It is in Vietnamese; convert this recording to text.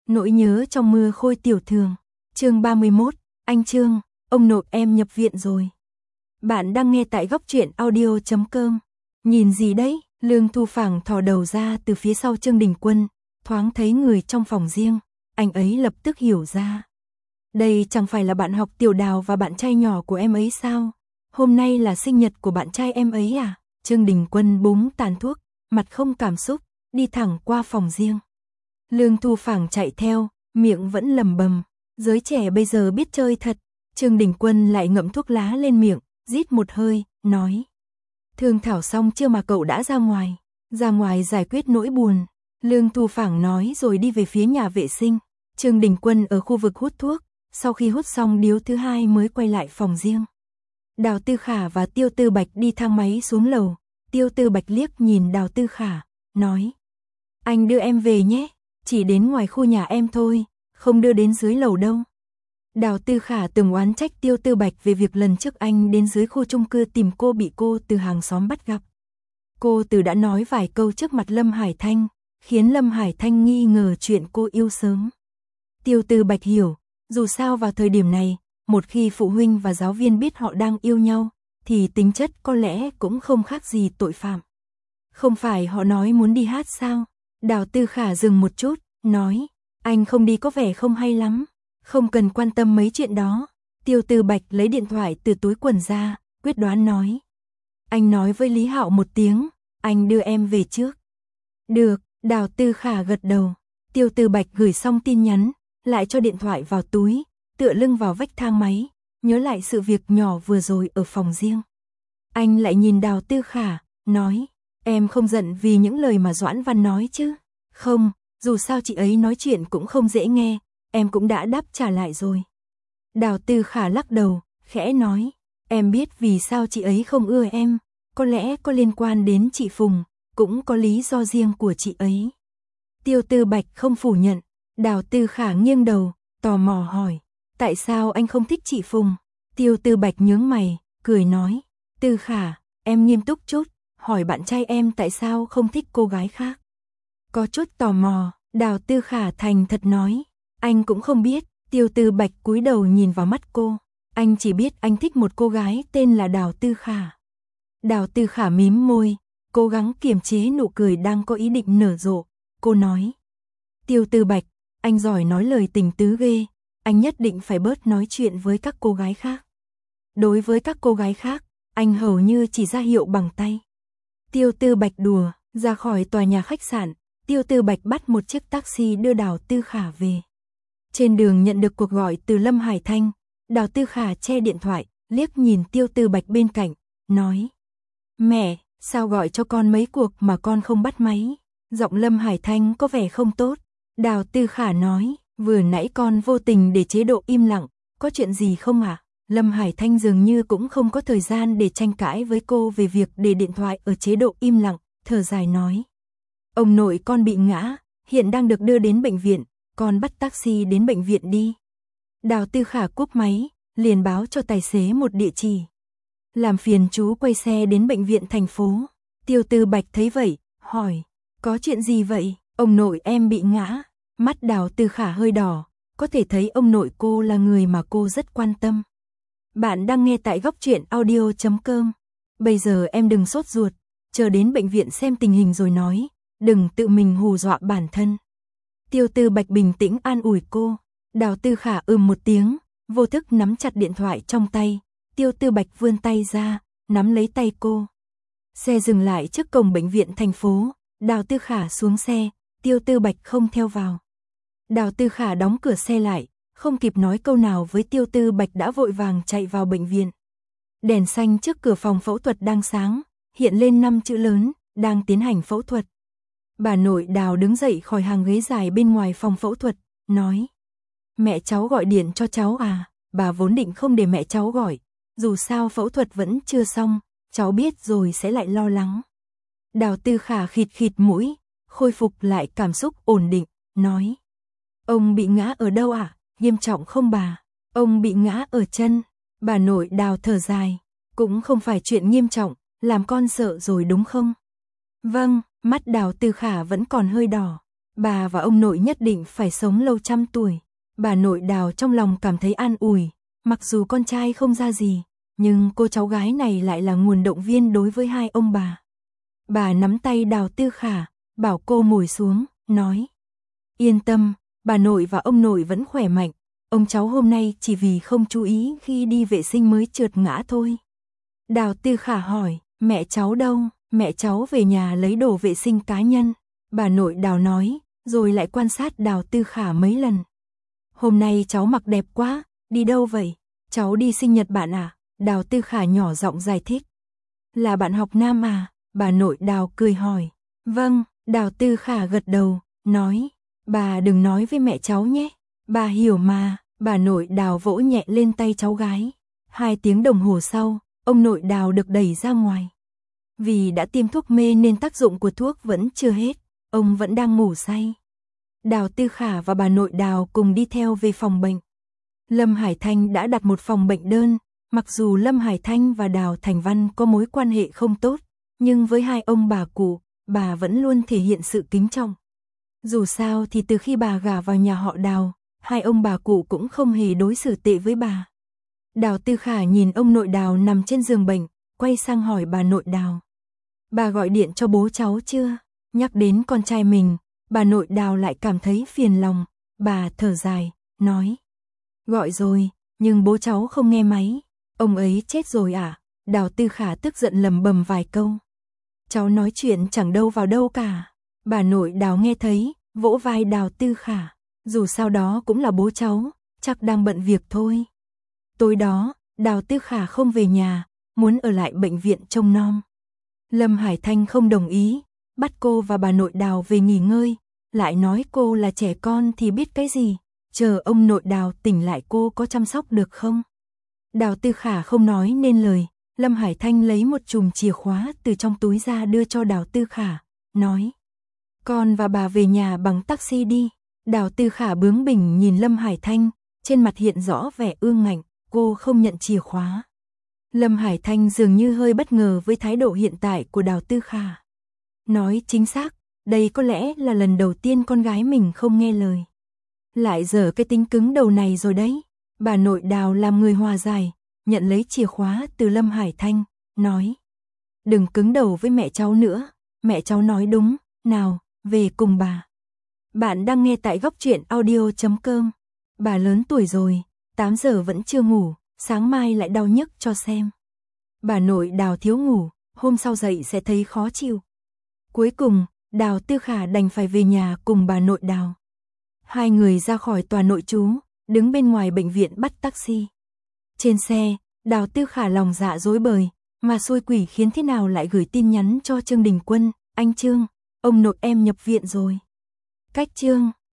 Nỗi nhớ trong mưa Khôi Tiểu Thường. Chương 31, anh Trương, ông nội em nhập viện rồi. Bạn đang nghe tại góc truyện audio.com. Nhìn gì đấy? Lương Thu Phảng thò đầu ra từ phía sau Trương Đình Quân, thoáng thấy người trong phòng riêng, anh ấy lập tức hiểu ra. Đây chẳng phải là bạn học Tiểu Đào và bạn trai nhỏ của em ấy sao? Hôm nay là sinh nhật của bạn trai em ấy à? Trương Đình Quân búng tàn thuốc, mặt không cảm xúc, đi thẳng qua phòng riêng. Lương Thu Phảng chạy theo, miệng vẫn lẩm bẩm, giới trẻ bây giờ biết chơi thật. Trương Đình Quân lại ngậm thuốc lá lên miệng, rít một hơi, nói: Thương thảo xong chưa mà cậu đã ra ngoài giải quyết nỗi buồn. Lương Thu Phảng nói rồi đi về phía nhà vệ sinh. Trương Đình Quân ở khu vực hút thuốc, sau khi hút xong điếu thứ hai mới quay lại phòng riêng. Đào Tư Khả và Tiêu Tư Bạch đi thang máy xuống lầu. Tiêu Tư Bạch liếc nhìn Đào Tư Khả, nói: Anh đưa em về nhé, chỉ đến ngoài khu nhà em thôi, không đưa đến dưới lầu đâu. Đào Tư Khả từng oán trách Tiêu Tư Bạch về việc lần trước anh đến dưới khu chung cư tìm cô bị cô Từ hàng xóm bắt gặp. Cô Từ đã nói vài câu trước mặt Lâm Hải Thanh, khiến Lâm Hải Thanh nghi ngờ chuyện cô yêu sớm. Tiêu Tư Bạch hiểu, dù sao vào thời điểm này, một khi phụ huynh và giáo viên biết họ đang yêu nhau, thì tính chất có lẽ cũng không khác gì tội phạm. Không phải họ nói muốn đi hát sao? Đào Tư Khả dừng một chút, nói: Anh không đi có vẻ không hay lắm, không cần quan tâm mấy chuyện đó. Tiêu Tư Bạch lấy điện thoại từ túi quần ra, quyết đoán nói: Anh nói với Lý Hạo một tiếng, anh đưa em về trước. Được, Đào Tư Khả gật đầu. Tiêu Tư Bạch gửi xong tin nhắn, lại cho điện thoại vào túi, tựa lưng vào vách thang máy, nhớ lại sự việc nhỏ vừa rồi ở phòng riêng. Anh lại nhìn Đào Tư Khả, nói: Em không giận vì những lời mà Doãn Văn nói chứ? Không, dù sao chị ấy nói chuyện cũng không dễ nghe, em cũng đã đáp trả lại rồi. Đào Tư Khả lắc đầu, khẽ nói: Em biết vì sao chị ấy không ưa em, có lẽ có liên quan đến chị Phùng, cũng có lý do riêng của chị ấy. Tiêu Tư Bạch không phủ nhận. Đào Tư Khả nghiêng đầu, tò mò hỏi: Tại sao anh không thích chị Phùng? Tiêu Tư Bạch nhướng mày, cười nói: Tư Khả, em nghiêm túc chút, hỏi bạn trai em tại sao không thích cô gái khác. Có chút tò mò, Đào Tư Khả thành thật nói: Anh cũng không biết. Tiêu Tư Bạch cúi đầu nhìn vào mắt cô. Anh chỉ biết anh thích một cô gái tên là Đào Tư Khả. Đào Tư Khả mím môi, cố gắng kiềm chế nụ cười đang có ý định nở rộ. Cô nói: Tiêu Tư Bạch, anh giỏi nói lời tình tứ ghê, anh nhất định phải bớt nói chuyện với các cô gái khác. Đối với các cô gái khác, anh hầu như chỉ ra hiệu bằng tay. Tiêu Tư Bạch đùa. Ra khỏi tòa nhà khách sạn, Tiêu Tư Bạch bắt một chiếc taxi đưa Đào Tư Khả về. Trên đường nhận được cuộc gọi từ Lâm Hải Thanh, Đào Tư Khả che điện thoại, liếc nhìn Tiêu Tư Bạch bên cạnh, nói: Mẹ, sao gọi cho con mấy cuộc mà con không bắt máy? Giọng Lâm Hải Thanh có vẻ không tốt. Đào Tư Khả nói: Vừa nãy con vô tình để chế độ im lặng, có chuyện gì không ạ? Lâm Hải Thanh dường như cũng không có thời gian để tranh cãi với cô về việc để điện thoại ở chế độ im lặng, thở dài nói: Ông nội con bị ngã, hiện đang được đưa đến bệnh viện, con bắt taxi đến bệnh viện đi. Đào Tư Khả cúp máy, liền báo cho tài xế một địa chỉ. Làm phiền chú quay xe đến bệnh viện thành phố. Tiêu Tư Bạch thấy vậy, hỏi: Có chuyện gì vậy? Ông nội em bị ngã. Mắt Đào Tư Khả hơi đỏ, có thể thấy ông nội cô là người mà cô rất quan tâm. Bạn đang nghe tại góc truyện audio.com. Bây giờ em đừng sốt ruột, chờ đến bệnh viện xem tình hình rồi nói, đừng tự mình hù dọa bản thân. Tiêu Tư Bạch bình tĩnh an ủi cô. Đào Tư Khả một tiếng, vô thức nắm chặt điện thoại trong tay. Tiêu Tư Bạch vươn tay ra, nắm lấy tay cô. Xe dừng lại trước cổng bệnh viện thành phố, Đào Tư Khả xuống xe, Tiêu Tư Bạch không theo vào. Đào Tư Khả đóng cửa xe lại, không kịp nói câu nào với Tiêu Tư Bạch đã vội vàng chạy vào bệnh viện. Đèn xanh trước cửa phòng phẫu thuật đang sáng, hiện lên 5 chữ lớn, đang tiến hành phẫu thuật. Bà nội Đào đứng dậy khỏi hàng ghế dài bên ngoài phòng phẫu thuật, nói: Mẹ cháu gọi điện cho cháu à? Bà vốn định không để mẹ cháu gọi, dù sao phẫu thuật vẫn chưa xong, cháu biết rồi sẽ lại lo lắng. Đào Tư Khả khịt khịt mũi, khôi phục lại cảm xúc ổn định, nói: Ông bị ngã ở đâu ạ? Nghiêm trọng không bà? Ông bị ngã ở chân. Bà nội Đào thở dài, cũng không phải chuyện nghiêm trọng, làm con sợ rồi đúng không? Vâng, mắt Đào Tư Khả vẫn còn hơi đỏ. bà và ông nội nhất định phải sống lâu trăm tuổi. Bà nội Đào trong lòng cảm thấy an ủi, mặc dù con trai không ra gì, nhưng cô cháu gái này lại là nguồn động viên đối với hai ông bà. Bà nắm tay Đào Tư Khả, bảo cô ngồi xuống, nói: "Yên tâm, bà nội và ông nội vẫn khỏe mạnh, ông cháu hôm nay chỉ vì không chú ý khi đi vệ sinh mới trượt ngã thôi." Đào Tư Khả hỏi: "Mẹ cháu đâu?" "Mẹ cháu về nhà lấy đồ vệ sinh cá nhân." Bà nội Đào nói, rồi lại quan sát Đào Tư Khả mấy lần. "Hôm nay cháu mặc đẹp quá, đi đâu vậy?" "Cháu đi sinh nhật bạn à?" Đào Tư Khả nhỏ giọng giải thích. "Là bạn học nam à?" Bà nội Đào cười hỏi. "Vâng." Đào Tư Khả gật đầu, nói: "Bà đừng nói với mẹ cháu nhé, bà hiểu mà." Bà nội Đào vỗ nhẹ lên tay cháu gái. 2 tiếng đồng hồ sau, ông nội Đào được đẩy ra ngoài. Vì đã tiêm thuốc mê nên tác dụng của thuốc vẫn chưa hết, ông vẫn đang ngủ say. Đào Tư Khả và bà nội Đào cùng đi theo về phòng bệnh. Lâm Hải Thanh đã đặt một phòng bệnh đơn, mặc dù Lâm Hải Thanh và Đào Thành Văn có mối quan hệ không tốt, nhưng với hai ông bà cụ, bà vẫn luôn thể hiện sự kính trọng. Dù sao thì từ khi bà gả vào nhà họ Đào, hai ông bà cụ cũng không hề đối xử tệ với bà. Đào Tư Khả nhìn ông nội Đào nằm trên giường bệnh, quay sang hỏi bà nội Đào: "Bà gọi điện cho bố cháu chưa?" Nhắc đến con trai mình, bà nội Đào lại cảm thấy phiền lòng, bà thở dài, nói: "Gọi rồi, nhưng bố cháu không nghe máy." "Ông ấy chết rồi à?" Đào Tư Khả tức giận lầm bầm vài câu. "Cháu nói chuyện chẳng đâu vào đâu cả." Bà nội Đào nghe thấy, vỗ vai Đào Tư Khả: "Dù sao đó cũng là bố cháu, chắc đang bận việc thôi." Tối đó, Đào Tư Khả không về nhà, muốn ở lại bệnh viện trông nom. Lâm Hải Thanh không đồng ý, bắt cô và bà nội Đào về nghỉ ngơi, lại nói cô là trẻ con thì biết cái gì, chờ ông nội Đào tỉnh lại cô có chăm sóc được không. Đào Tư Khả không nói nên lời, Lâm Hải Thanh lấy một chùm chìa khóa từ trong túi ra đưa cho Đào Tư Khả, nói: "Con và bà về nhà bằng taxi đi." Đào Tư Khả bướng bỉnh nhìn Lâm Hải Thanh, trên mặt hiện rõ vẻ ương ngạnh, cô không nhận chìa khóa. Lâm Hải Thanh dường như hơi bất ngờ với thái độ hiện tại của Đào Tư Khả. Nói chính xác, đây có lẽ là lần đầu tiên con gái mình không nghe lời. Lại dở cái tính cứng đầu này rồi đấy. Bà nội Đào làm người hòa giải, nhận lấy chìa khóa từ Lâm Hải Thanh, nói: "Đừng cứng đầu với mẹ cháu nữa, mẹ cháu nói đúng, nào, về cùng bà." Bạn đang nghe tại góc truyện audio.com. Bà lớn tuổi rồi, 8 giờ vẫn chưa ngủ, sáng mai lại đau nhức cho xem. Bà nội Đào thiếu ngủ, hôm sau dậy sẽ thấy khó chịu. Cuối cùng, Đào Tư Khả đành phải về nhà cùng bà nội Đào. Hai người ra khỏi tòa nội trú, đứng bên ngoài bệnh viện bắt taxi. Trên xe, Đào Tư Khả lòng dạ rối bời, mà xui quỷ khiến thế nào lại gửi tin nhắn cho Trương Đình Quân: "Anh Trương, ông nội em nhập viện rồi." Cách Trương